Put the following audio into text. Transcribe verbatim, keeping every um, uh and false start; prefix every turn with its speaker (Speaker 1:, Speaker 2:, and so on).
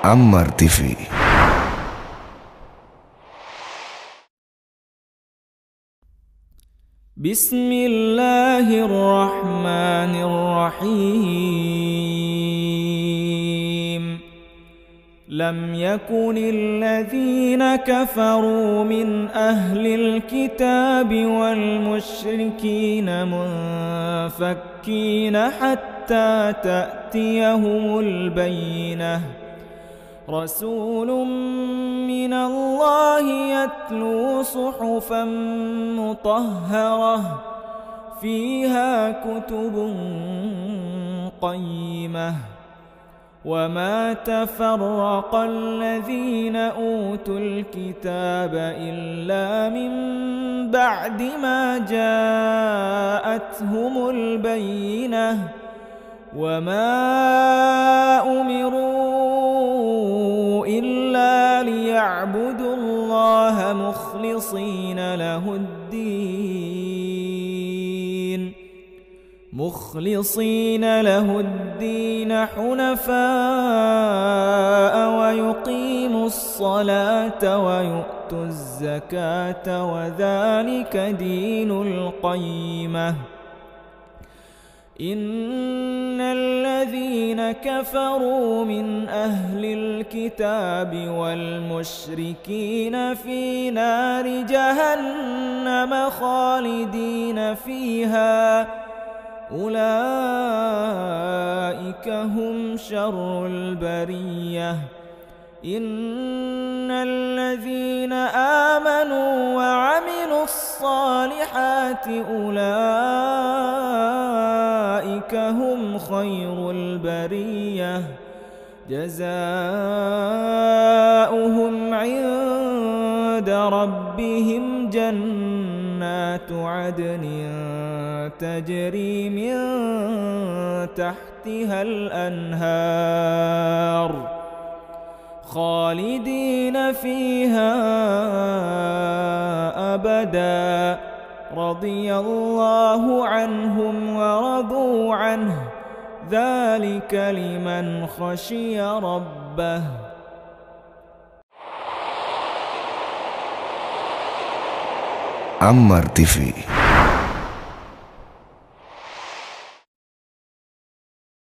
Speaker 1: Ammar T V.
Speaker 2: بسم الله الرحمن الرحيم. لم يكن الذين كفروا من أهل الكتاب والمشركين منفكين حتى تأتيهم البينة. رسول من الله يتلو صحفا مطهرة فيها كتب قيمة. وما تفرق الذين أوتوا الكتاب إلا من بعد ما جاءتهم البينة. وما أمروا إلا ليعبدوا الله مخلصين له الدين مخلصين له الدين حنفاء ويقيموا الصلاة ويؤتوا الزكاة وذلك دين القيمة. إن الذين كفروا من أهل الكتاب والمشركين في نار جهنم خالدين فيها أولئك هم شر البرية. إن الذين آمنوا وعملوا الصالحات أولئك هم خير البرية. جزاؤهم عند ربهم جنات عدن تجري من تحتها الأنهار خالدين فيها أبدا. رضي الله عنهم ورضوا عنه ذلك لمن خشي ربه.
Speaker 1: Ammar T V.